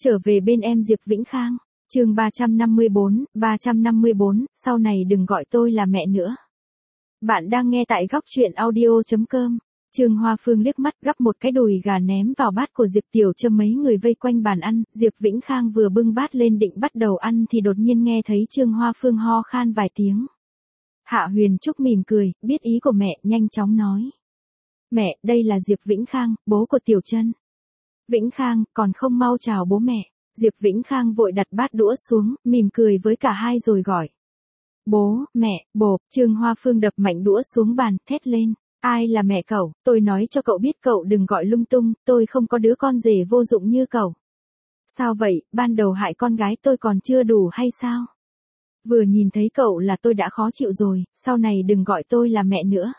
Trở về bên em Diệp Vĩnh Khang, chương 354, sau này đừng gọi tôi là mẹ nữa. Bạn đang nghe tại góc truyện audio.com. Trương Hoa Phương liếc mắt gắp một cái đùi gà ném vào bát của Diệp Tiểu Trâm, mấy người vây quanh bàn ăn, Diệp Vĩnh Khang vừa bưng bát lên định bắt đầu ăn thì đột nhiên nghe thấy Trương Hoa Phương ho khan vài tiếng. Hạ Huyền Trúc mỉm cười, biết ý của mẹ, nhanh chóng nói. Mẹ, đây là Diệp Vĩnh Khang, bố của Tiểu Trân. Vĩnh Khang, còn không mau chào bố mẹ. Diệp Vĩnh Khang vội đặt bát đũa xuống, mỉm cười với cả hai rồi gọi. Bố, mẹ, bố. Trương Hoa Phương đập mạnh đũa xuống bàn, thét lên. Ai là mẹ cậu, tôi nói cho cậu biết cậu đừng gọi lung tung, tôi không có đứa con rể vô dụng như cậu. Sao vậy, ban đầu hại con gái tôi còn chưa đủ hay sao? Vừa nhìn thấy cậu là tôi đã khó chịu rồi, sau này đừng gọi tôi là mẹ nữa.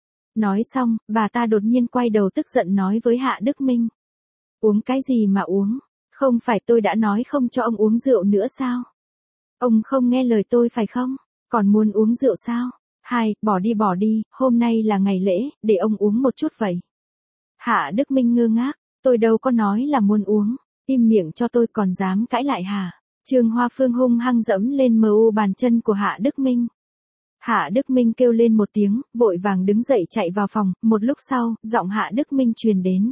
Nói xong, bà ta đột nhiên quay đầu tức giận nói với Hạ Đức Minh. Uống cái gì mà uống? Không phải tôi đã nói không cho ông uống rượu nữa sao? Ông không nghe lời tôi phải không? Còn muốn uống rượu sao? Bỏ đi, hôm nay là ngày lễ, để ông uống một chút vậy. Hạ Đức Minh ngơ ngác, tôi đâu có nói là muốn uống, im miệng cho tôi, còn dám cãi lại hả? Trương Hoa Phương hung hăng dẫm lên bàn chân của Hạ Đức Minh. Hạ Đức Minh kêu lên một tiếng, vội vàng đứng dậy chạy vào phòng, một lúc sau, giọng Hạ Đức Minh truyền đến.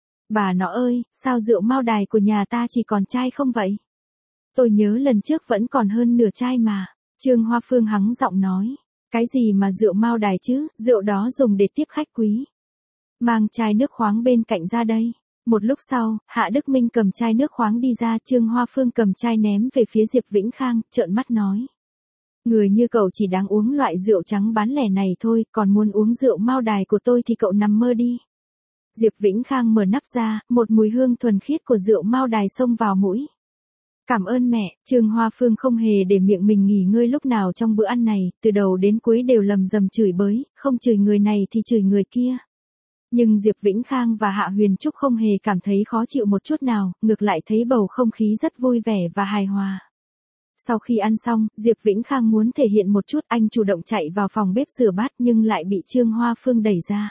Bà nó ơi, sao rượu Mao Đài của nhà ta chỉ còn chai không vậy? Tôi nhớ lần trước vẫn còn hơn nửa chai mà. Trương Hoa Phương hắng giọng nói. Cái gì mà rượu Mao Đài chứ, rượu đó dùng để tiếp khách quý. Mang chai nước khoáng bên cạnh ra đây. Một lúc sau, Hạ Đức Minh cầm chai nước khoáng đi ra, Trương Hoa Phương cầm chai ném về phía Diệp Vĩnh Khang, trợn mắt nói. Người như cậu chỉ đáng uống loại rượu trắng bán lẻ này thôi, còn muốn uống rượu Mao Đài của tôi thì cậu nằm mơ đi. Diệp Vĩnh Khang mở nắp ra, một mùi hương thuần khiết của rượu Mao Đài xông vào mũi. Cảm ơn mẹ. Trương Hoa Phương không hề để miệng mình nghỉ ngơi lúc nào trong bữa ăn này, từ đầu đến cuối đều lầm rầm chửi bới, không chửi người này thì chửi người kia. Nhưng Diệp Vĩnh Khang và Hạ Huyền Trúc không hề cảm thấy khó chịu một chút nào, ngược lại thấy bầu không khí rất vui vẻ và hài hòa. Sau khi ăn xong, Diệp Vĩnh Khang muốn thể hiện một chút, anh chủ động chạy vào phòng bếp rửa bát nhưng lại bị Trương Hoa Phương đẩy ra.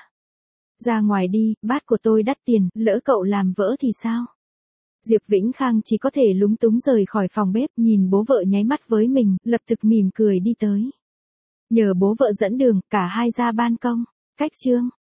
Ra ngoài đi, bát của tôi đắt tiền, lỡ cậu làm vỡ thì sao? Diệp Vĩnh Khang chỉ có thể lúng túng rời khỏi phòng bếp, nhìn bố vợ nháy mắt với mình, lập tức mỉm cười đi tới. Nhờ bố vợ dẫn đường, cả hai ra ban công. Cách chương